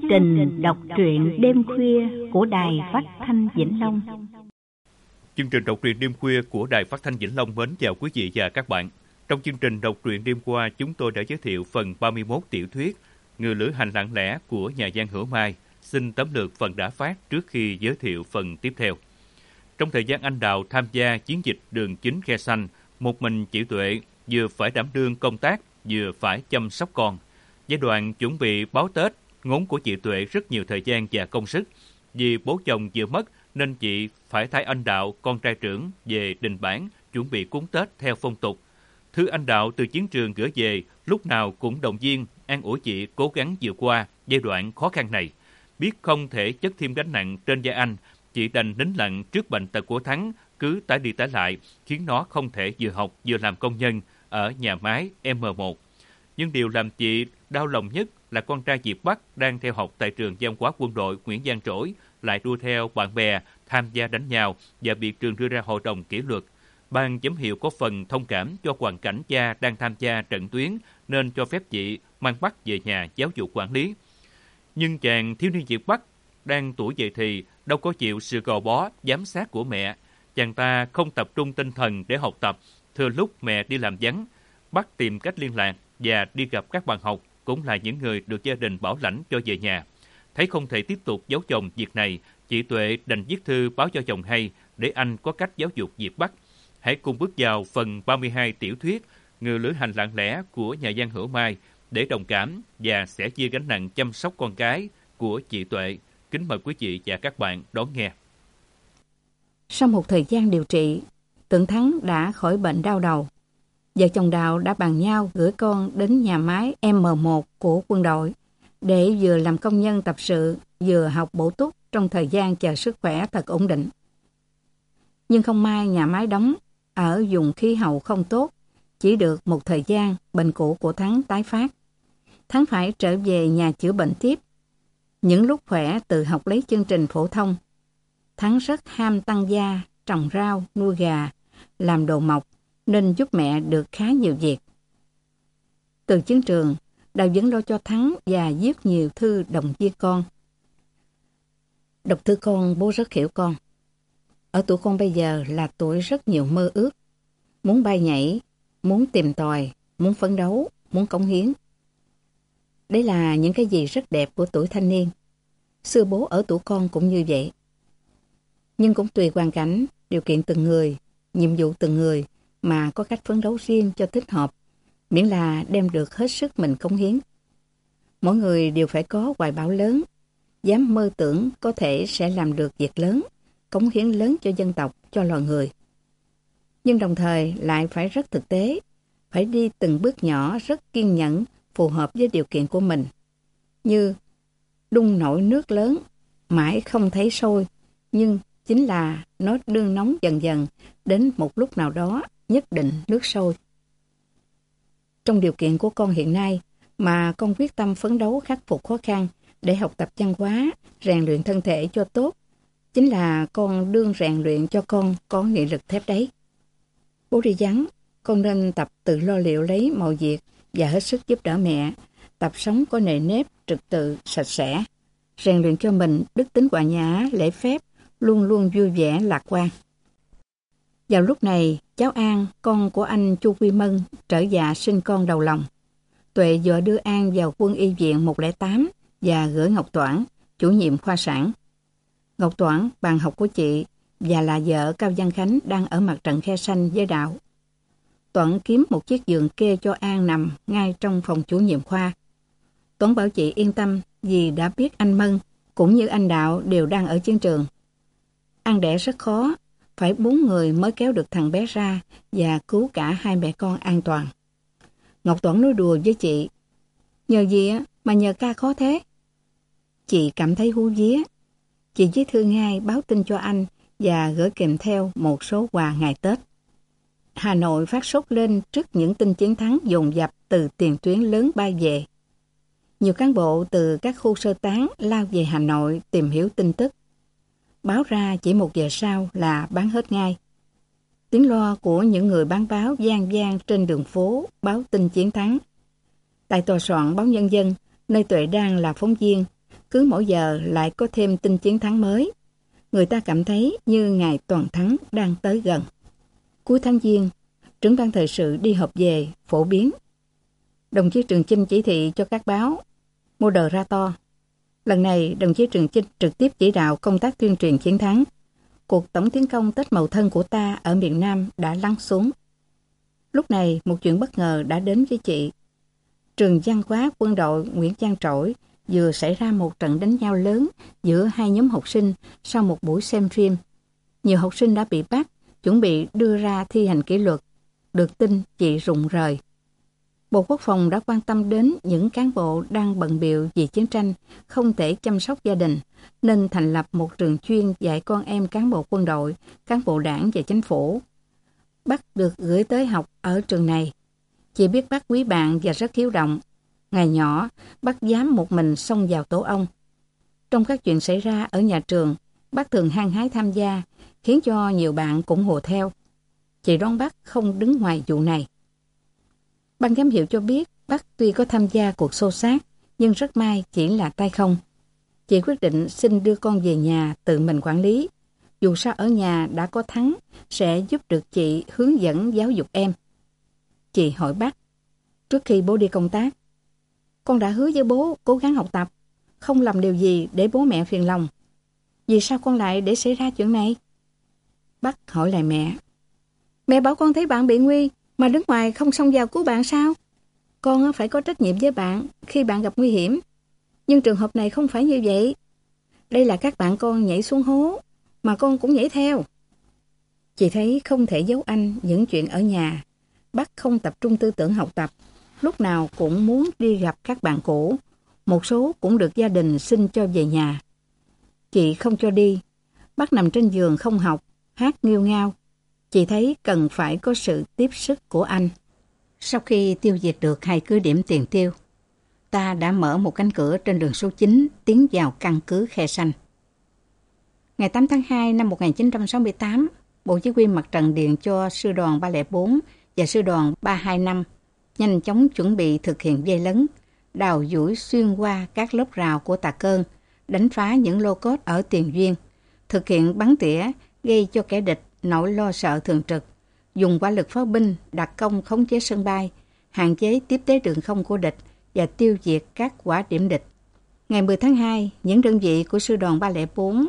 trình đọc truyện đêm khuya của Đài Phát thanh Vĩnh Long. Chương trình đọc truyện đêm khuya của Đài Phát thanh Vĩnh Long mến chào quý vị và các bạn. Trong chương trình đọc truyện đêm qua, chúng tôi đã giới thiệu phần 31 tiểu thuyết Người lữ hành lặng lẽ của nhà văn Hữu Mai. Xin tóm lược phần đã phát trước khi giới thiệu phần tiếp theo. Trong thời gian anh Đào tham gia chiến dịch đường chính Khe Xanh, một mình chị Tuệ vừa phải đảm đương công tác, vừa phải chăm sóc con. Giai đoạn chuẩn bị báo Tết, ngốn của chị Tuệ rất nhiều thời gian và công sức. Vì bố chồng vừa mất nên chị phải thay anh Đạo, con trai trưởng, về Đình Bản chuẩn bị cúng Tết theo phong tục. Thư anh Đạo từ chiến trường gửi về lúc nào cũng động viên, an ủi chị cố gắng vượt qua giai đoạn khó khăn này. Biết không thể chất thêm gánh nặng trên vai anh, chị đành nín lặng trước bệnh tật của Thắng cứ tái đi tái lại, khiến nó không thể vừa học vừa làm công nhân ở nhà máy M1. Nhưng điều làm chị đau lòng nhất là con trai Diệp Bắc đang theo học tại trường văn hóa quân đội Nguyễn Văn Trỗi lại đua theo bạn bè tham gia đánh nhau và bị trường đưa ra hội đồng kỷ luật. Ban giám hiệu có phần thông cảm cho hoàn cảnh cha đang tham gia trận tuyến nên cho phép chị mang Bắc về nhà giáo dục quản lý. Nhưng chàng thiếu niên Diệp Bắc đang tuổi dậy thì đâu có chịu sự gò bó, giám sát của mẹ. Chàng ta không tập trung tinh thần để học tập, thừa lúc mẹ đi làm vắng. Bắc tìm cách liên lạc và đi gặp các bạn học, cũng là những người được gia đình bảo lãnh cho về nhà. Thấy không thể tiếp tục giấu chồng việc này, chị Tuệ đành viết thư báo cho chồng hay để anh có cách giáo dục Diệp Bắc. Hãy cùng bước vào phần 32 tiểu thuyết Người lữ hành lặng lẽ của nhà văn Hữu Mai để đồng cảm và sẻ chia gánh nặng chăm sóc con cái của chị Tuệ. Kính mời quý vị và các bạn đón nghe. Sau một thời gian điều trị, Tưởng Thắng đã khỏi bệnh đau đầu. Vợ chồng Đạo đã bàn nhau gửi con đến nhà máy M1 của quân đội để vừa làm công nhân tập sự, vừa học bổ túc trong thời gian chờ sức khỏe thật ổn định. Nhưng không may nhà máy đóng ở vùng khí hậu không tốt, chỉ được một thời gian bệnh cũ của Thắng tái phát. Thắng phải trở về nhà chữa bệnh tiếp. Những lúc khỏe tự học lấy chương trình phổ thông. Thắng rất ham tăng gia, trồng rau, nuôi gà, làm đồ mộc nên giúp mẹ được khá nhiều việc. Từ chiến trường, Đào vẫn lo cho Thắng và viết nhiều thư động viên con. Đọc thư con, bố rất hiểu con. Ở tuổi con bây giờ là tuổi rất nhiều mơ ước. Muốn bay nhảy, muốn tìm tòi, muốn phấn đấu, muốn cống hiến. Đấy là những cái gì rất đẹp của tuổi thanh niên. Xưa bố ở tuổi con cũng như vậy. Nhưng cũng tùy hoàn cảnh, điều kiện từng người, nhiệm vụ từng người mà có cách phấn đấu riêng cho thích hợp, miễn là đem được hết sức mình cống hiến. Mỗi người đều phải có hoài bão lớn, dám mơ tưởng có thể sẽ làm được việc lớn, cống hiến lớn cho dân tộc, cho loài người. Nhưng đồng thời lại phải rất thực tế, phải đi từng bước nhỏ rất kiên nhẫn, phù hợp với điều kiện của mình. Như đun nổi nước lớn, mãi không thấy sôi, nhưng chính là nó đun nóng dần dần, đến một lúc nào đó nhất định nước sôi. Trong điều kiện của con hiện nay mà con quyết tâm phấn đấu khắc phục khó khăn để học tập văn hóa, rèn luyện thân thể cho tốt, chính là con đương rèn luyện cho con có nghị lực thép đấy. Bố đi vắng, con nên tập tự lo liệu lấy mọi việc và hết sức giúp đỡ mẹ, tập sống có nề nếp, trật tự, sạch sẽ, rèn luyện cho mình đức tính hòa nhã, lễ phép, luôn luôn vui vẻ, lạc quan. Vào lúc này, cháu An, con của anh Chu Quy Mân, trở dạ sinh con đầu lòng. Tuệ vừa đưa An vào quân y viện 108 và gửi Ngọc Toản, chủ nhiệm khoa sản. Ngọc Toản, bạn học của chị, và là vợ Cao Văn Khánh đang ở mặt trận Khe Xanh với Đạo. Toản kiếm một chiếc giường kê cho An nằm ngay trong phòng chủ nhiệm khoa. Toản bảo chị yên tâm vì đã biết anh Mân cũng như anh Đạo đều đang ở chiến trường. An đẻ rất khó, phải 4 người mới kéo được thằng bé ra và cứu cả 2 mẹ con an toàn. Ngọc Toản nói đùa với chị, nhờ gì mà nhờ ca khó thế? Chị cảm thấy hú vía. Chị viết thư ngay báo tin cho anh và gửi kèm theo một số quà ngày Tết. Hà Nội phát sốt lên trước những tin chiến thắng dồn dập từ tiền tuyến lớn bay về. Nhiều cán bộ từ các khu sơ tán lao về Hà Nội tìm hiểu tin tức. Báo ra chỉ 1 giờ sau là bán hết ngay. Tiếng loa của những người bán báo vang vang trên đường phố báo tin chiến thắng. Tại tòa soạn báo Nhân dân, nơi Tuệ đang là phóng viên, Cứ mỗi giờ lại có thêm tin chiến thắng mới. Người ta cảm thấy như ngày toàn thắng đang tới gần. Cuối tháng Giêng, trưởng ban thời sự đi họp về phổ biến. Đồng chí Trường Chinh chỉ thị cho các báo Moderator. Lần này, đồng chí Trường Chinh trực tiếp chỉ đạo công tác tuyên truyền chiến thắng. Cuộc tổng tiến công Tết Mậu Thân của ta ở miền Nam đã lắng xuống. Lúc này, một chuyện bất ngờ đã đến với chị. Trường văn hóa quân đội Nguyễn Văn Trỗi vừa xảy ra một trận đánh nhau lớn giữa hai nhóm học sinh sau một buổi xem phim. Nhiều học sinh đã bị bắt, chuẩn bị đưa ra thi hành kỷ luật. Được tin chị rụng rời. Bộ Quốc phòng đã quan tâm đến những cán bộ đang bận bịu vì chiến tranh, không thể chăm sóc gia đình, nên thành lập một trường chuyên dạy con em cán bộ quân đội, cán bộ đảng và chính phủ. Bác được gửi tới học ở trường này. Chị biết bác quý bạn và rất hiếu động. Ngày nhỏ, bác dám một mình xông vào tổ ong. Trong các chuyện xảy ra ở nhà trường, bác thường hăng hái tham gia, khiến cho nhiều bạn cũng hùa theo. Chị đoán bác không đứng ngoài vụ này. Ban giám hiệu cho biết bác tuy có tham gia cuộc xô xát, nhưng rất may chỉ là tay không. Chị quyết định xin đưa con về nhà tự mình quản lý. Dù sao ở nhà đã có Thắng, sẽ giúp được chị hướng dẫn giáo dục em. Chị hỏi bác, trước khi bố đi công tác, con đã hứa với bố cố gắng học tập, không làm điều gì để bố mẹ phiền lòng. Vì sao con lại để xảy ra chuyện này? Bác hỏi lại mẹ. Mẹ bảo con thấy bạn bị nguy, mà đứng ngoài không xông vào cứu bạn sao? Con phải có trách nhiệm với bạn khi bạn gặp nguy hiểm. Nhưng trường hợp này không phải như vậy. Đây là các bạn con nhảy xuống hố, mà con cũng nhảy theo. Chị thấy không thể giấu anh những chuyện ở nhà. Bác không tập trung tư tưởng học tập, lúc nào cũng muốn đi gặp các bạn cũ. Một số cũng được gia đình xin cho về nhà. Chị không cho đi. Bác nằm trên giường không học, hát nghêu ngao. Chị thấy cần phải có sự tiếp sức của anh. Sau khi tiêu diệt được hai cứ điểm tiền tiêu, ta đã mở một cánh cửa trên đường số 9 tiến vào căn cứ Khe Sanh. Ngày 8 tháng 2 năm 1968, Bộ Chỉ huy Mặt trận điện cho Sư đoàn 304 và Sư đoàn 325 nhanh chóng chuẩn bị thực hiện vây lấn, đào duỗi xuyên qua các lớp rào của Tà Cơn, đánh phá những lô cốt ở Tiền Duyên, thực hiện bắn tỉa gây cho kẻ địch nỗi lo sợ thường trực, dùng hỏa lực pháo binh đặc công khống chế sân bay, hạn chế tiếp tế đường không của địch và tiêu diệt các quả điểm địch. Ngày 10 tháng 2, những đơn vị của Sư đoàn 304,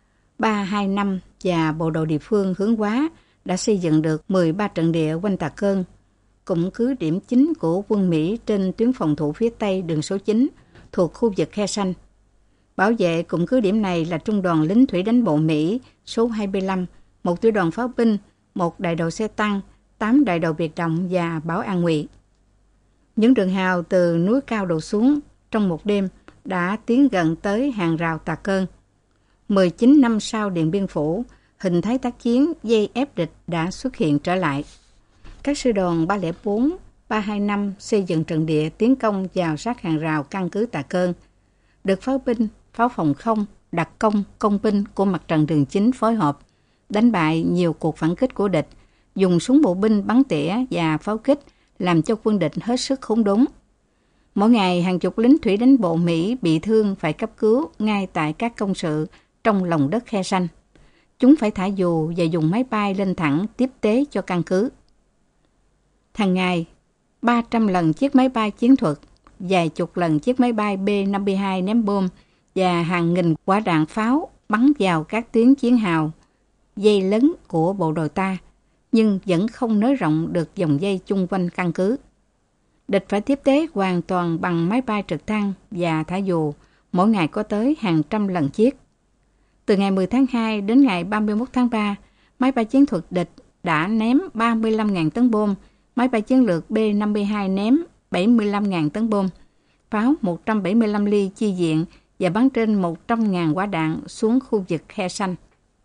325 và bộ đội địa phương Hướng Hóa đã xây dựng được 13 trận địa quanh Tà Cơn, cũng cứ điểm chính của quân Mỹ trên tuyến phòng thủ phía Tây đường số 9 thuộc khu vực Khe Sanh. Bảo vệ cụm cứ điểm này là Trung đoàn lính thủy đánh bộ Mỹ số 25, một tiểu đoàn pháo binh, một đại đội xe tăng, 8 đại đội biệt động và bảo an ngụy. Những đường hào từ núi cao đổ xuống trong một đêm đã tiến gần tới hàng rào Tà Cơn. 19 năm sau Điện Biên Phủ, hình thái tác chiến dây ép địch đã xuất hiện trở lại. Các sư đoàn 304, 325 xây dựng trận địa tiến công vào sát hàng rào căn cứ Tà Cơn. Được pháo binh, pháo phòng không, đặc công, công binh của mặt trận đường chính phối hợp, đánh bại nhiều cuộc phản kích của địch, dùng súng bộ binh bắn tỉa và pháo kích làm cho quân địch hết sức khốn đốn. Mỗi ngày hàng chục lính thủy đánh bộ Mỹ bị thương phải cấp cứu ngay tại các công sự trong lòng đất Khe Sanh. Chúng phải thả dù và dùng máy bay lên thẳng tiếp tế cho căn cứ. Hàng ngày, 300 lần chiếc máy bay chiến thuật, vài chục lần chiếc máy bay B-52 ném bom và hàng nghìn quả đạn pháo bắn vào các tuyến chiến hào, dây lấn của bộ đội ta, nhưng vẫn không nới rộng được vòng dây chung quanh căn cứ. Địch phải tiếp tế hoàn toàn bằng máy bay trực thăng và thả dù, mỗi ngày có tới hàng trăm lần chiếc. Từ ngày 10 tháng 2 đến ngày 31 tháng 3, máy bay chiến thuật địch đã ném 35.000 tấn bom, máy bay chiến lược B-52 ném 75.000 tấn bom, pháo 175 ly chi viện và bắn trên 100.000 quả đạn xuống khu vực Khe Sanh.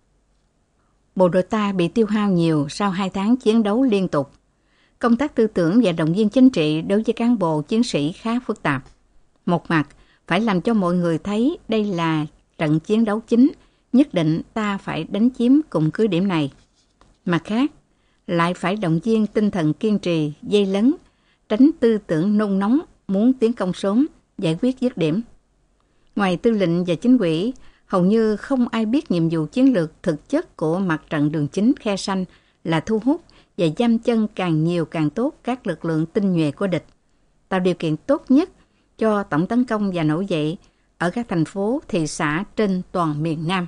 Bộ đội ta bị tiêu hao nhiều sau 2 tháng chiến đấu liên tục. Công tác tư tưởng và động viên chính trị đối với cán bộ chiến sĩ khá phức tạp. Một mặt, phải làm cho mọi người thấy đây là trận chiến đấu chính, nhất định ta phải đánh chiếm cụm cứ điểm này. Mặt khác, lại phải động viên tinh thần kiên trì, dây lấn, tránh tư tưởng nôn nóng, muốn tiến công sớm, giải quyết dứt điểm. Ngoài tư lệnh và chính ủy, hầu như không ai biết nhiệm vụ chiến lược thực chất của mặt trận đường chính Khe Sanh là thu hút và giam chân càng nhiều càng tốt các lực lượng tinh nhuệ của địch, tạo điều kiện tốt nhất cho tổng tấn công và nổi dậy ở các thành phố, thị xã trên toàn miền Nam.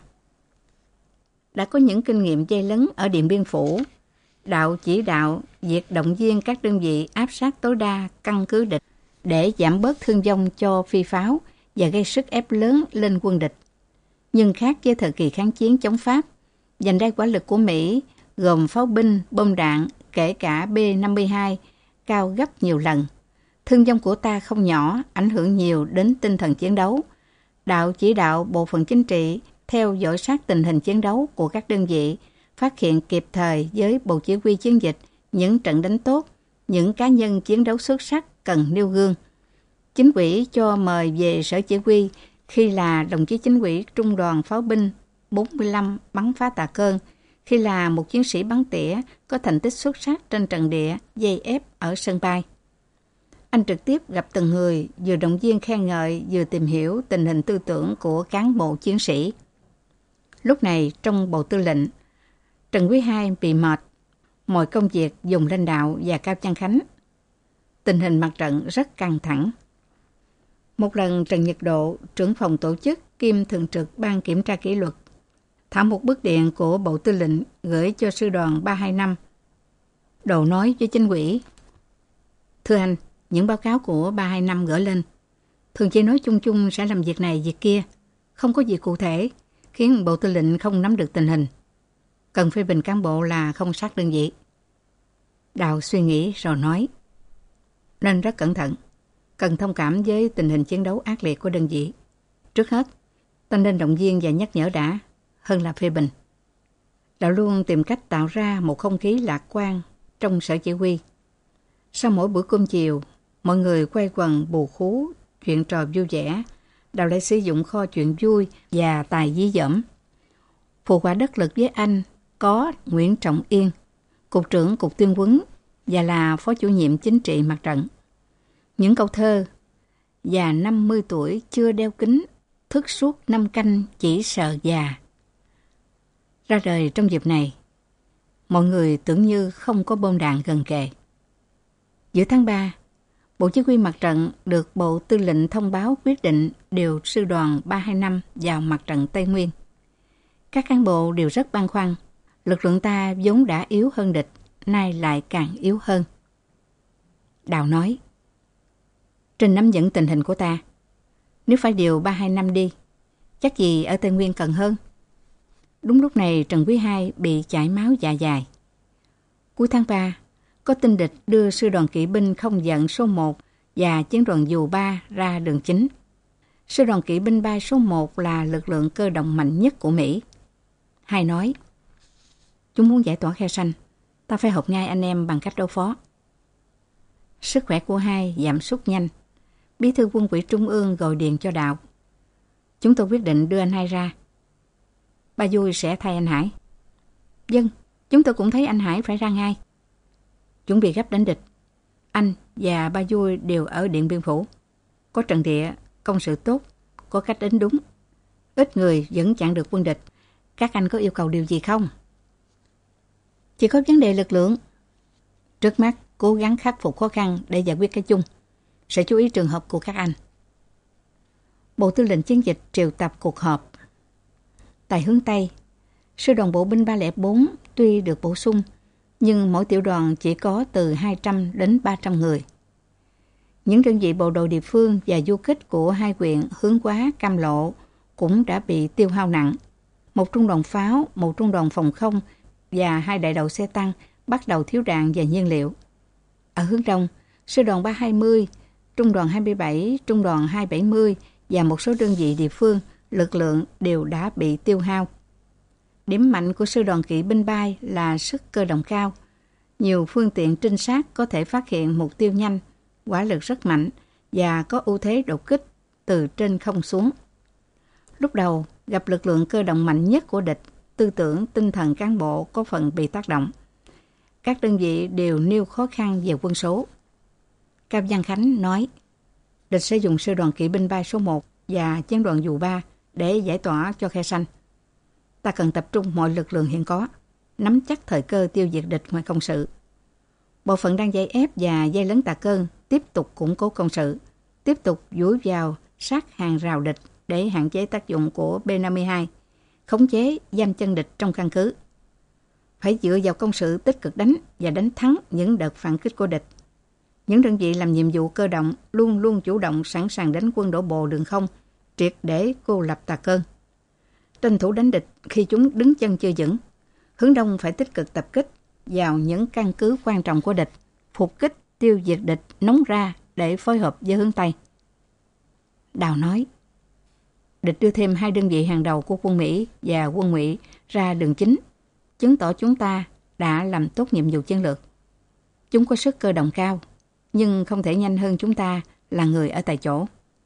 Đã có những kinh nghiệm dây lấn ở Điện Biên Phủ, Đạo chỉ đạo việc động viên các đơn vị áp sát tối đa căn cứ địch để giảm bớt thương vong cho phi pháo và gây sức ép lớn lên quân địch. Nhưng khác với thời kỳ kháng chiến chống Pháp, vành đai hỏa lực của Mỹ gồm pháo binh, bom đạn, kể cả B-52, cao gấp nhiều lần. Thương vong của ta không nhỏ, ảnh hưởng nhiều đến tinh thần chiến đấu. Đạo chỉ đạo bộ phận chính trị theo dõi sát tình hình chiến đấu của các đơn vị, phát hiện kịp thời với bộ chỉ huy chiến dịch những trận đánh tốt, những cá nhân chiến đấu xuất sắc cần nêu gương. Chính ủy cho mời về sở chỉ huy khi là đồng chí chính ủy trung đoàn pháo binh 45 bắn phá Tà Cơn, khi là một chiến sĩ bắn tỉa có thành tích xuất sắc trên trận địa dây ép ở sân bay. Anh trực tiếp gặp từng người, vừa động viên khen ngợi, vừa tìm hiểu tình hình tư tưởng của cán bộ chiến sĩ. Lúc này trong bộ tư lệnh, Trần Quý II bị mệt, mọi công việc dùng lãnh đạo và Cao Văn Khánh. Tình hình mặt trận rất căng thẳng. Một lần Trần Nhật Độ, trưởng phòng tổ chức kiêm thường trực ban kiểm tra kỷ luật, thảo một bức điện của Bộ Tư lệnh gửi cho sư đoàn 325. Độ nói với chính ủy: "Thưa anh, những báo cáo của 325 gửi lên, thường chỉ nói chung chung sẽ làm việc này, việc kia, không có gì cụ thể, khiến Bộ Tư lệnh không nắm được tình hình. Cần phê bình cán bộ là không sát đơn vị." Đào suy nghĩ rồi nói: "Nên rất cẩn thận, cần thông cảm với tình hình chiến đấu ác liệt của đơn vị. Trước hết, ta nên động viên và nhắc nhở đã, hơn là phê bình." Đạo luôn tìm cách tạo ra một không khí lạc quan trong sở chỉ huy. Sau mỗi bữa cơm chiều, mọi người quay quần bù khú, chuyện trò vui vẻ. Đạo lại sử dụng kho chuyện vui và tài dí dỏm. Phụ họa đắc lực với anh có Nguyễn Trọng Yên, cục trưởng cục tuyên huấn và là phó chủ nhiệm chính trị mặt trận. Những câu thơ: "Già 50 tuổi chưa đeo kính, thức suốt 5 canh chỉ sợ già", ra đời trong dịp này. Mọi người tưởng như không có bom đạn gần kề. Giữa tháng 3, Bộ Chỉ huy Mặt trận được Bộ Tư lệnh thông báo quyết định điều sư đoàn 325 vào mặt trận Tây Nguyên. Các cán bộ đều rất băn khoăn. Lực lượng ta vốn đã yếu hơn địch, nay lại càng yếu hơn. Đào nói: "Trên nắm dẫn tình hình của ta, nếu phải điều 325 đi, chắc gì ở Tây Nguyên cần hơn." Đúng lúc này Trần Quý II bị chảy máu dạ dày. Cuối tháng 3, có tin địch đưa sư đoàn kỵ binh không giận số 1 và chiến đoàn dù 3 ra đường chính. Sư đoàn kỵ binh 3 số 1 là lực lượng cơ động mạnh nhất của Mỹ. Hai nói: "Chúng muốn giải tỏa Khe Sanh, ta phải hợp ngay anh em bằng cách đối phó." Sức khỏe của Hai giảm sút nhanh. Bí thư Quân ủy Trung ương gọi điện cho Đạo: "Chúng tôi quyết định đưa anh Hai ra. Ba Vui sẽ thay anh Hải." "Vâng, chúng tôi cũng thấy anh Hải phải ra ngay." "Chuẩn bị gấp đánh địch. Anh và ba Vui đều ở Điện Biên Phủ. Có trận địa, công sự tốt, có cách đánh đúng. Ít người vẫn chặn được quân địch. Các anh có yêu cầu điều gì không?" "Chỉ có vấn đề lực lượng. Trước mắt, cố gắng khắc phục khó khăn để giải quyết cái chung. Sẽ chú ý trường hợp của các anh." Bộ Tư lệnh Chiến dịch triệu tập cuộc họp. Tại hướng Tây, sư đoàn bộ binh 304 tuy được bổ sung, nhưng mỗi tiểu đoàn chỉ có từ 200 đến 300 người. Những đơn vị bộ đội địa phương và du kích của hai huyện Hướng Hóa, Cam Lộ cũng đã bị tiêu hao nặng. Một trung đoàn pháo, một trung đoàn phòng không và 2 đại đội xe tăng bắt đầu thiếu đạn và nhiên liệu. Ở hướng Đông, sư đoàn 320, trung đoàn 27, trung đoàn 270 và một số đơn vị địa phương, lực lượng đều đã bị tiêu hao. Điểm mạnh của sư đoàn kỵ binh 3 là sức cơ động cao. Nhiều phương tiện trinh sát có thể phát hiện mục tiêu nhanh, hỏa lực rất mạnh và có ưu thế đột kích từ trên không xuống. Lúc đầu, gặp lực lượng cơ động mạnh nhất của địch, tư tưởng, tinh thần cán bộ có phần bị tác động. Các đơn vị đều nêu khó khăn về quân số. Cao Văn Khánh nói: "Địch sẽ dùng sư đoàn kỵ binh 3 số 1 và chiến đoàn dù 3 để giải tỏa cho khe xanh. Ta cần tập trung mọi lực lượng hiện có, nắm chắc thời cơ tiêu diệt địch ngoài công sự. Bộ phận đang dây ép và dây lấn Tà Cơn tiếp tục củng cố công sự, tiếp tục dúi vào sát hàng rào địch để hạn chế tác dụng của B-52, khống chế giam chân địch trong căn cứ. Phải dựa vào công sự tích cực đánh và đánh thắng những đợt phản kích của địch. Những đơn vị làm nhiệm vụ cơ động luôn luôn chủ động sẵn sàng đánh quân đổ bộ đường không, triệt để cô lập Tà Cơn. Tranh thủ đánh địch khi chúng đứng chân chưa vững. Hướng Đông phải tích cực tập kích vào những căn cứ quan trọng của địch, phục kích tiêu diệt địch nóng ra để phối hợp với hướng Tây. Đào nói, địch đưa thêm 2 đơn vị hàng đầu của quân Mỹ và quân Ngụy ra đường chính, chứng tỏ chúng ta đã làm tốt nhiệm vụ chiến lược. Chúng có sức cơ động cao, nhưng không thể nhanh hơn chúng ta là người ở tại chỗ.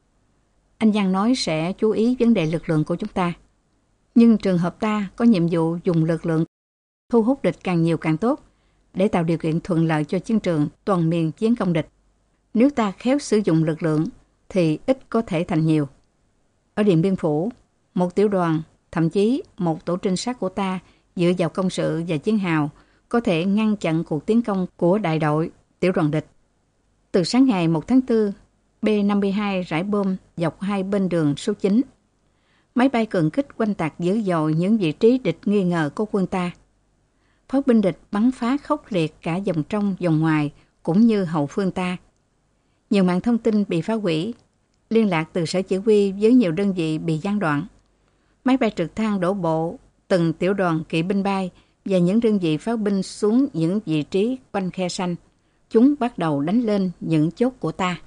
Anh Giang nói sẽ chú ý vấn đề lực lượng của chúng ta. Nhưng trường hợp ta có nhiệm vụ dùng lực lượng thu hút địch càng nhiều càng tốt để tạo điều kiện thuận lợi cho chiến trường toàn miền chiến công địch. Nếu ta khéo sử dụng lực lượng thì ít có thể thành nhiều. Ở Điện Biên Phủ, một tiểu đoàn, thậm chí một tổ trinh sát của ta dựa vào công sự và chiến hào có thể ngăn chặn cuộc tiến công của đại đội, tiểu đoàn địch. Từ sáng ngày 1 tháng 4, B-52 rải bom dọc 2 bên đường số 9. Máy bay cường kích oanh tạc dữ dội những vị trí địch nghi ngờ của quân ta. Pháo binh địch bắn phá khốc liệt cả vòng trong, vòng ngoài, cũng như hậu phương ta. Nhiều mạng thông tin bị phá hủy, liên lạc từ sở chỉ huy với nhiều đơn vị bị gián đoạn. Máy bay trực thăng đổ bộ, từng tiểu đoàn kỵ binh bay và những đơn vị pháo binh xuống những vị trí quanh khe xanh. Chúng bắt đầu đánh lên những chốt của ta.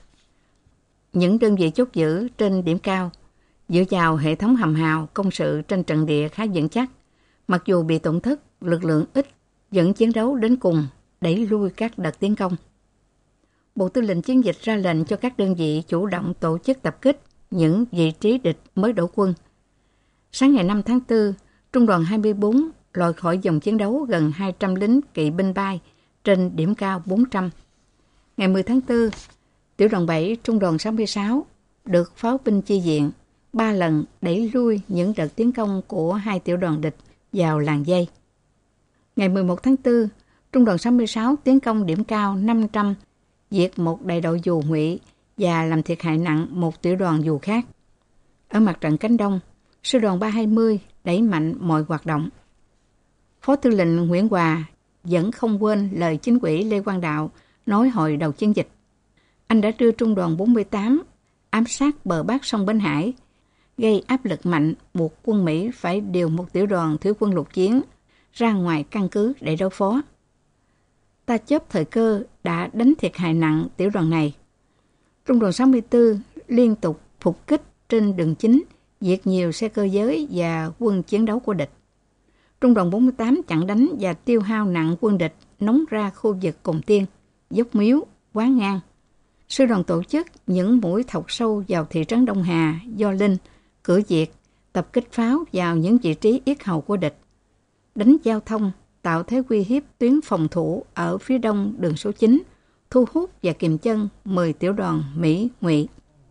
Những đơn vị chốt giữ trên điểm cao, dựa vào hệ thống hầm hào công sự trên trận địa khá vững chắc. Mặc dù bị tổn thất, lực lượng ít vẫn chiến đấu đến cùng, đẩy lui các đợt tiến công. Bộ Tư lệnh Chiến dịch ra lệnh cho các đơn vị chủ động tổ chức tập kích những vị trí địch mới đổ quân. Sáng ngày 5 tháng 4, Trung đoàn 24 lòi khỏi dòng chiến đấu gần 200 lính kỵ binh bay trên điểm cao 400. Ngày 10 tháng 4, tiểu đoàn 7 Trung đoàn 66 được pháo binh chi viện 3 lần đẩy lui những đợt tiến công của 2 tiểu đoàn địch vào làng dây. Ngày 11 tháng 4, Trung đoàn 66 tiến công điểm cao 500, diệt một đại đội dù Ngụy và làm thiệt hại nặng một tiểu đoàn dù khác. Ở mặt trận cánh Đông, sư đoàn 320 đẩy mạnh mọi hoạt động. Phó Tư lệnh Nguyễn Hòa vẫn không quên lời chính ủy Lê Quang Đạo nói hồi đầu chiến dịch. Anh đã đưa Trung đoàn 48 ám sát bờ bắc sông Bến Hải, gây áp lực mạnh buộc quân Mỹ phải điều một tiểu đoàn thủy quân lục chiến ra ngoài căn cứ để đối phó. Ta chớp thời cơ đã đánh thiệt hại nặng tiểu đoàn này. Trung đoàn 64 liên tục phục kích trên đường chính, diệt nhiều xe cơ giới và quân chiến đấu của địch. Trung đoàn 48 chặn đánh và tiêu hao nặng quân địch nóng ra khu vực Cồn Tiên, Dốc Miếu, Quán Ngang. Sư đoàn tổ chức những mũi thọc sâu vào thị trấn Đông Hà, Do Linh, Cửa Việt, tập kích pháo vào những vị trí yết hầu của địch. Đánh giao thông, tạo thế uy hiếp tuyến phòng thủ ở phía đông đường số 9, thu hút và kìm chân 10 tiểu đoàn Mỹ Ngụy.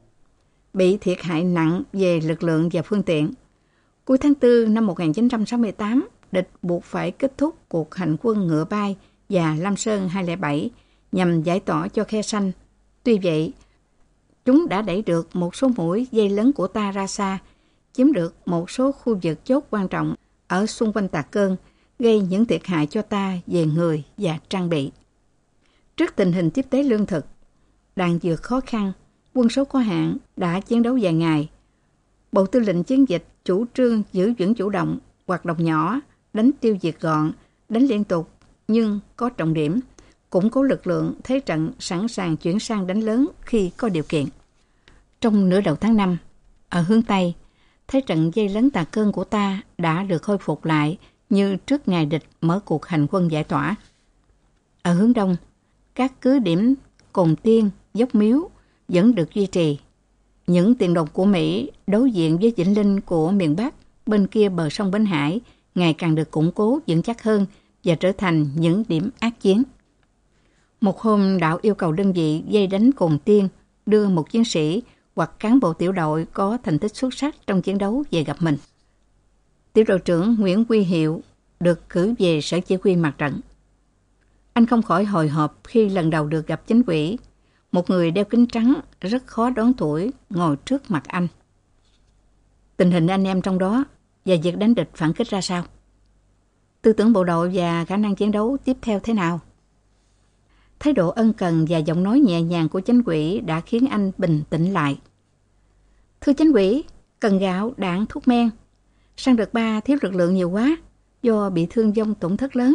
Bị thiệt hại nặng về lực lượng và phương tiện. Cuối tháng 4 năm 1968, địch buộc phải kết thúc cuộc hành quân ngựa bay và Lam Sơn 207 nhằm giải tỏa cho khe xanh. Tuy vậy, chúng đã đẩy được một số mũi dây lớn của ta ra xa, chiếm được một số khu vực chốt quan trọng ở xung quanh Tà Cơn, gây những thiệt hại cho ta về người và trang bị. Trước tình hình tiếp tế lương thực, đạn dược khó khăn, quân số có hạn đã chiến đấu vài ngày. Bộ Tư lệnh Chiến dịch chủ trương giữ vững chủ động, hoạt động nhỏ, đánh tiêu diệt gọn, đánh liên tục nhưng có trọng điểm, củng cố lực lượng thế trận sẵn sàng chuyển sang đánh lớn khi có điều kiện. Trong nửa đầu tháng 5, ở hướng Tây, thế trận dây lấn Tà Cơn của ta đã được khôi phục lại như trước ngày địch mở cuộc hành quân giải tỏa. Ở hướng Đông, các cứ điểm Cồn Tiên, Dốc Miếu vẫn được duy trì. Những tiền đồn của Mỹ đối diện với Vĩnh Linh của miền Bắc bên kia bờ sông Bến Hải ngày càng được củng cố vững chắc hơn và trở thành những điểm ác chiến. Một hôm, Đạo yêu cầu đơn vị dây đánh Cồn Tiên đưa một chiến sĩ hoặc cán bộ tiểu đội có thành tích xuất sắc trong chiến đấu về gặp mình. Tiểu đội trưởng Nguyễn Quy Hiệu được cử về sở chỉ huy mặt trận. Anh không khỏi hồi hộp khi lần đầu được gặp chính ủy, một người đeo kính trắng rất khó đoán tuổi ngồi trước mặt anh. Tình hình anh em trong đó và việc đánh địch phản kích ra sao? Tư tưởng bộ đội và khả năng chiến đấu tiếp theo thế nào? Thái độ ân cần và giọng nói nhẹ nhàng của chính ủy đã khiến anh bình tĩnh lại. Thưa chính ủy, cần gạo, đạn, thuốc men. Sang đợt 3 thiếu lực lượng nhiều quá, do bị thương vong tổn thất lớn.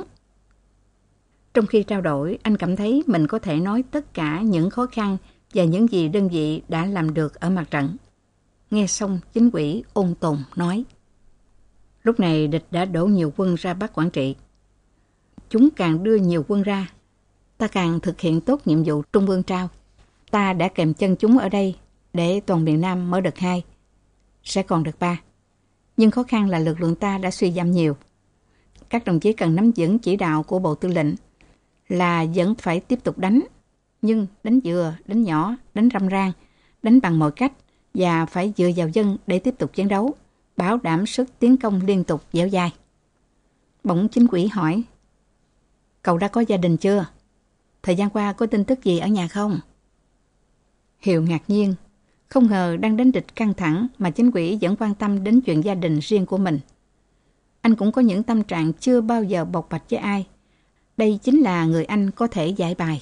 Trong khi trao đổi, anh cảm thấy mình có thể nói tất cả những khó khăn và những gì đơn vị đã làm được ở mặt trận. Nghe xong, chính ủy ôn tồn nói. Lúc này địch đã đổ nhiều quân ra Bắc Quảng Trị. Chúng càng đưa nhiều quân ra, ta càng thực hiện tốt nhiệm vụ Trung ương trao. Ta đã kèm chân chúng ở đây để toàn miền Nam mở đợt 2. Sẽ còn đợt 3. Nhưng khó khăn là lực lượng ta đã suy giảm nhiều. Các đồng chí cần nắm vững chỉ đạo của Bộ Tư lệnh là vẫn phải tiếp tục đánh. Nhưng đánh vừa, đánh nhỏ, đánh râm ran, đánh bằng mọi cách và phải dựa vào dân để tiếp tục chiến đấu, bảo đảm sức tiến công liên tục dẻo dai. Bỗng chính ủy hỏi, cậu đã có gia đình chưa? Thời gian qua có tin tức gì ở nhà không? Hiệu ngạc nhiên, không ngờ đang đánh địch căng thẳng mà chính ủy vẫn quan tâm đến chuyện gia đình riêng của mình. Anh cũng có những tâm trạng chưa bao giờ bộc bạch với ai. Đây chính là người anh có thể giải bài.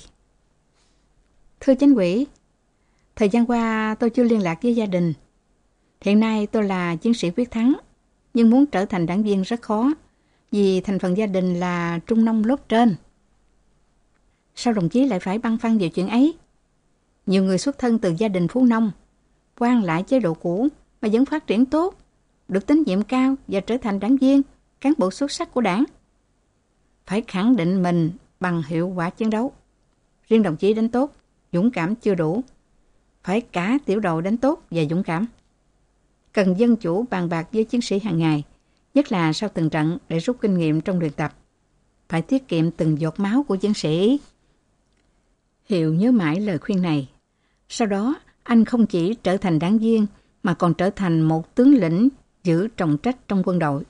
Thưa chính ủy, thời gian qua tôi chưa liên lạc với gia đình. Hiện nay tôi là chiến sĩ quyết thắng, nhưng muốn trở thành đảng viên rất khó, vì thành phần gia đình là trung nông lốt trên. Sao đồng chí lại phải băn khoăn về chuyện ấy? Nhiều người xuất thân từ gia đình phú nông, quan lại chế độ cũ mà vẫn phát triển tốt, được tín nhiệm cao và trở thành đảng viên, cán bộ xuất sắc của đảng. Phải khẳng định mình bằng hiệu quả chiến đấu. Riêng đồng chí đánh tốt, dũng cảm chưa đủ. Phải cả tiểu đội đánh tốt và dũng cảm. Cần dân chủ bàn bạc với chiến sĩ hàng ngày, nhất là sau từng trận để rút kinh nghiệm trong luyện tập. Phải tiết kiệm từng giọt máu của chiến sĩ. Hiệu nhớ mãi lời khuyên này. Sau đó, anh không chỉ trở thành đảng viên mà còn trở thành một tướng lĩnh giữ trọng trách trong quân đội.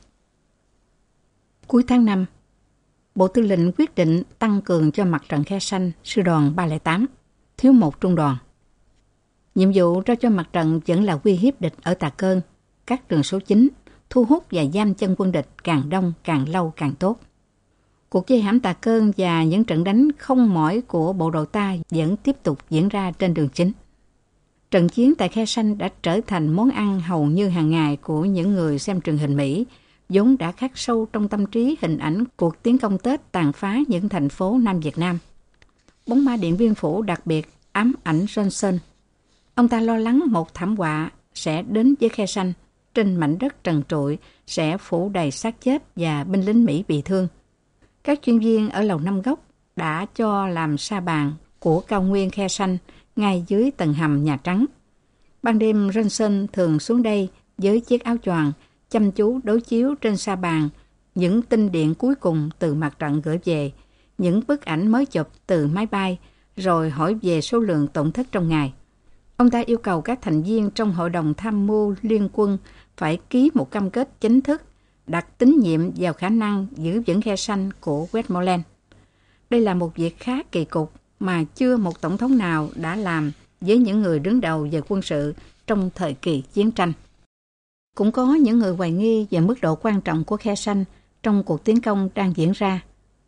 Cuối tháng 5, Bộ Tư lệnh quyết định tăng cường cho mặt trận Khe Sanh sư đoàn 308, thiếu một trung đoàn. Nhiệm vụ cho mặt trận vẫn là uy hiếp địch ở Tà Cơn, các đường số 9, thu hút và giam chân quân địch càng đông, càng lâu càng tốt. Cuộc vây hãm Tà Cơn và những trận đánh không mỏi của bộ đội ta vẫn tiếp tục diễn ra trên đường chính. Trận chiến tại Khe Sanh đã trở thành món ăn hầu như hàng ngày của những người xem truyền hình Mỹ, vốn đã khắc sâu trong tâm trí hình ảnh cuộc tiến công Tết tàn phá những thành phố Nam Việt Nam. Bóng ma Điện Biên Phủ đặc biệt ám ảnh Johnson. Ông ta lo lắng một thảm họa sẽ đến với Khe Sanh, trên mảnh đất trần trụi sẽ phủ đầy xác chết và binh lính Mỹ bị thương. Các chuyên viên ở Lầu Năm Góc đã cho làm sa bàn của cao nguyên Khe Sanh ngay dưới tầng hầm Nhà Trắng. Ban đêm Johnson thường xuống đây với chiếc áo choàng, chăm chú đối chiếu trên sa bàn những tin điện cuối cùng từ mặt trận gửi về, những bức ảnh mới chụp từ máy bay, rồi hỏi về số lượng tổn thất trong ngày. Ông ta yêu cầu các thành viên trong Hội đồng Tham mưu Liên quân phải ký một cam kết chính thức, đặt tín nhiệm vào khả năng giữ vững Khe Sanh của Westmoreland. Đây là một việc khá kỳ cục mà chưa một tổng thống nào đã làm với những người đứng đầu về quân sự trong thời kỳ chiến tranh. Cũng có những người hoài nghi về mức độ quan trọng của Khe Sanh trong cuộc tiến công đang diễn ra.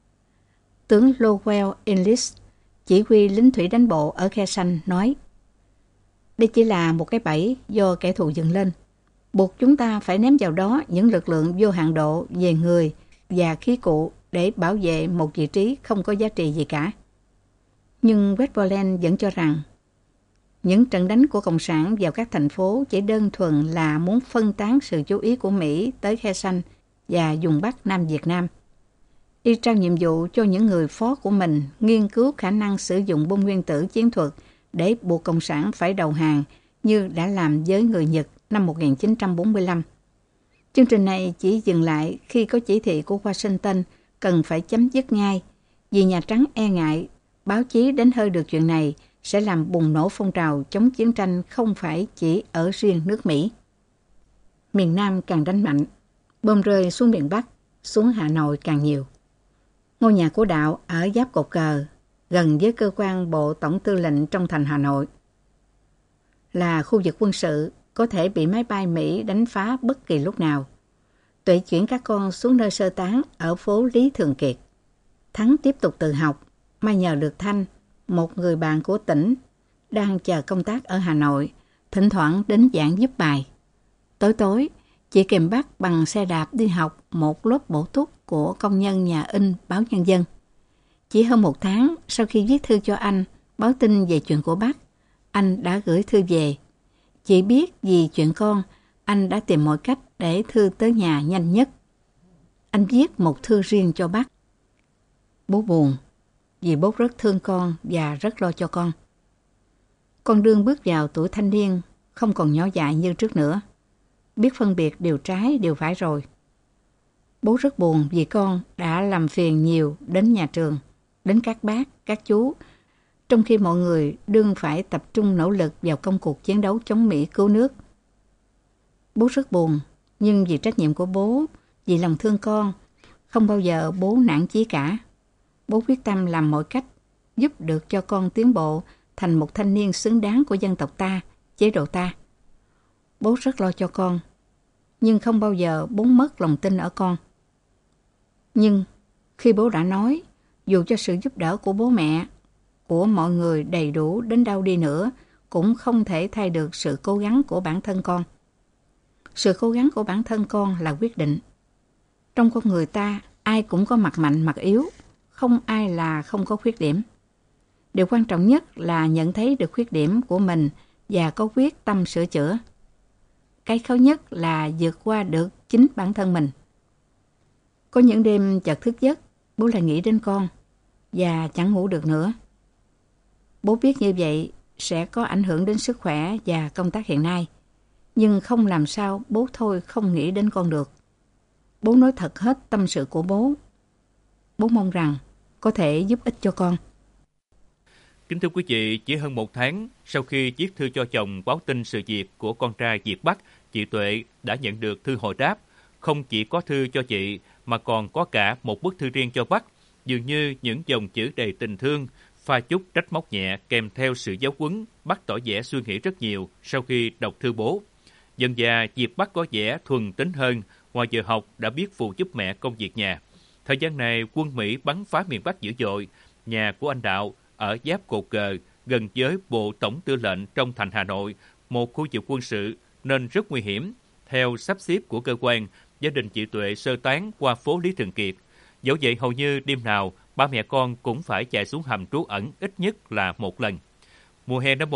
Tướng Lowell English, chỉ huy lính thủy đánh bộ ở Khe Sanh, nói: đây chỉ là một cái bẫy do kẻ thù dựng lên, buộc chúng ta phải ném vào đó những lực lượng vô hạn độ về người và khí cụ để bảo vệ một vị trí không có giá trị gì cả. Nhưng Westmoreland vẫn cho rằng những trận đánh của Cộng sản vào các thành phố chỉ đơn thuần là muốn phân tán sự chú ý của Mỹ tới Khe Sanh và vùng Bắc Nam Việt Nam. Y trao nhiệm vụ cho những người phó của mình nghiên cứu khả năng sử dụng bom nguyên tử chiến thuật để buộc Cộng sản phải đầu hàng như đã làm với người Nhật năm 1945. Chương trình này chỉ dừng lại khi có chỉ thị của Washington cần phải chấm dứt ngay, vì Nhà Trắng e ngại báo chí đánh hơi được chuyện này sẽ làm bùng nổ phong trào chống chiến tranh không phải chỉ ở riêng nước Mỹ. Miền Nam càng đánh mạnh, bom rơi xuống miền Bắc, xuống Hà Nội càng nhiều. Ngôi nhà của Đạo ở giáp cột cờ, gần với cơ quan Bộ Tổng Tư lệnh trong thành Hà Nội. Là khu vực quân sự, có thể bị máy bay Mỹ đánh phá bất kỳ lúc nào. Tuệ chuyển các con xuống nơi sơ tán ở phố Lý Thường Kiệt. Thắng tiếp tục tự học, may nhờ được Thanh, một người bạn của tỉnh, đang chờ công tác ở Hà Nội, thỉnh thoảng đến giảng giúp bài. Tối tối, chị kèm bác bằng xe đạp đi học một lớp bổ túc của công nhân nhà in Báo Nhân dân. Chỉ hơn 1 tháng sau khi viết thư cho anh, báo tin về chuyện của bác, anh đã gửi thư về. Chỉ biết vì chuyện con, anh đã tìm mọi cách để thư tới nhà nhanh nhất. Anh viết một thư riêng cho bác. Bố buồn, vì bố rất thương con và rất lo cho con. Con đương bước vào tuổi thanh niên, không còn nhỏ dại như trước nữa. Biết phân biệt điều trái, điều phải rồi. Bố rất buồn vì con đã làm phiền nhiều đến nhà trường, đến các bác, các chú, trong khi mọi người đương phải tập trung nỗ lực vào công cuộc chiến đấu chống Mỹ cứu nước. Bố rất buồn, nhưng vì trách nhiệm của bố, vì lòng thương con, không bao giờ bố nản chí cả. Bố quyết tâm làm mọi cách giúp được cho con tiến bộ thành một thanh niên xứng đáng của dân tộc ta, chế độ ta. Bố rất lo cho con, nhưng không bao giờ bố mất lòng tin ở con. Nhưng khi bố đã nói, dù cho sự giúp đỡ của bố mẹ, của mọi người đầy đủ đến đâu đi nữa, cũng không thể thay được sự cố gắng của bản thân con. Sự cố gắng của bản thân con là quyết định. Trong con người ta, ai cũng có mặt mạnh, mặt yếu, không ai là không có khuyết điểm. Điều quan trọng nhất là nhận thấy được khuyết điểm của mình và có quyết tâm sửa chữa. Cái khó nhất là vượt qua được chính bản thân mình. Có những đêm chợt thức giấc, bố lại nghĩ đến con và chẳng ngủ được nữa. Bố biết như vậy sẽ có ảnh hưởng đến sức khỏe và công tác hiện nay. Nhưng không làm sao bố thôi không nghĩ đến con được. Bố nói thật hết tâm sự của bố. Bố mong rằng có thể giúp ích cho con. Kính thưa quý vị, chỉ hơn 1 tháng sau khi viết thư cho chồng báo tin sự việc của con trai Việt Bắc, chị Tuệ đã nhận được thư hồi đáp. Không chỉ có thư cho chị mà còn có cả một bức thư riêng cho Bắc, dường như những dòng chữ đầy tình thương, pha chút trách móc nhẹ kèm theo sự giáo huấn. Bắc tỏ vẻ suy nghĩ rất nhiều sau khi đọc thư bố. Dần dà, Việt Bắc có vẻ thuần tính hơn, ngoài giờ học đã biết phụ giúp mẹ công việc nhà. Thời gian này, quân Mỹ bắn phá miền Bắc dữ dội. Nhà của anh Đạo ở giáp cột cờ, gần với Bộ Tổng Tư lệnh trong thành Hà Nội, một khu vực quân sự nên rất nguy hiểm. Theo sắp xếp của cơ quan, gia đình chị Tuệ sơ tán qua phố Lý Thường Kiệt. Dẫu vậy, hầu như đêm nào, ba mẹ con cũng phải chạy xuống hầm trú ẩn ít nhất là 1 lần. Mùa hè năm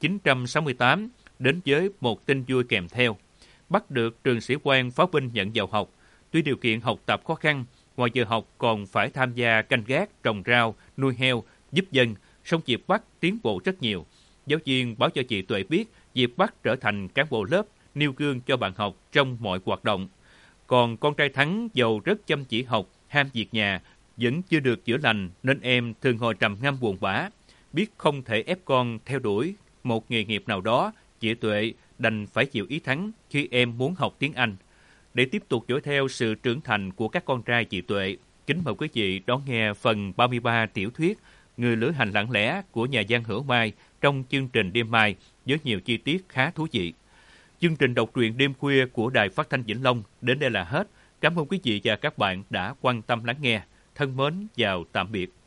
1968, đến với một tin vui kèm theo. Bắc được trường sĩ quan pháo binh nhận vào học. Tuy điều kiện học tập khó khăn, ngoài giờ học còn phải tham gia canh gác, trồng rau, nuôi heo, giúp dân, song Diệp Bắc tiến bộ rất nhiều. Giáo viên báo cho chị Tuệ biết Diệp Bắc trở thành cán bộ lớp, nêu gương cho bạn học trong mọi hoạt động. Còn con trai Thắng dầu rất chăm chỉ học, ham việc nhà, vẫn chưa được chữa lành nên em thường ngồi trầm ngâm buồn bã. Biết không thể ép con theo đuổi một nghề nghiệp nào đó, chị Tuệ đành phải chịu ý Thắng khi em muốn học tiếng Anh. Để tiếp tục dõi theo sự trưởng thành của các con trai chị Tuệ, kính mời quý vị đón nghe phần 33 tiểu thuyết Người lữ hành lặng lẽ của nhà văn Hữu Mai trong chương trình đêm mai với nhiều chi tiết khá thú vị. Chương trình đọc truyện đêm khuya của Đài Phát thanh Vĩnh Long đến đây là hết. Cảm ơn quý vị và các bạn đã quan tâm lắng nghe. Thân mến, chào tạm biệt.